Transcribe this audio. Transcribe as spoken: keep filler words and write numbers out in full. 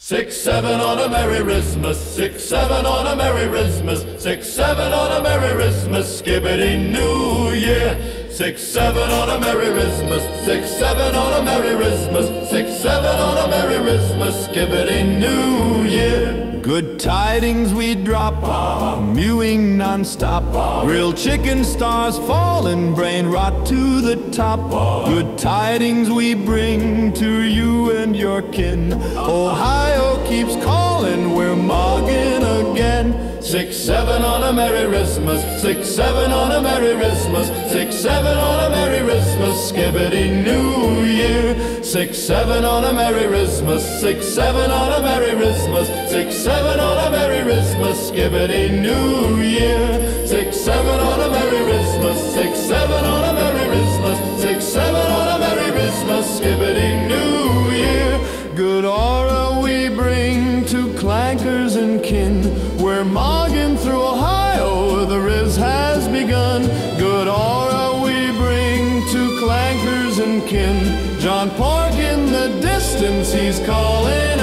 Six, seven on a Merry Christmas, six, seven on a Merry Christmas, six, seven on a Merry Christmas, skibbity New Year. Six, seven on a Merry Christmas, six, seven on a Merry Christmas, six, seven on a Merry Christmas, skibbity New Year. Good tidings we drop, mewing non-stop, grilled chicken, stars falling, brain rot to the top. Good tidings we bring to you and your kin. Ohio keeps calling, we're mogging again. Six, seven on a Merry Christmas, six, seven on a Merry Christmas, six, seven on a Merry Christmas, skibbity New Year. Six, seven on a Merry Christmas, six, seven on a Merry Christmas, six, seven on a Merry Christmas, skibbity New Year. Six, seven on a Merry Christmas, six, seven on a Merry Christmas, six, seven on a Merry Christmas, skibbity New Year. Good aura we bring to clankers and kin. We're mogging through Ohio, the Riz has begun. Good aura we bring to clankers and kin. John Park in the distance, he's calling.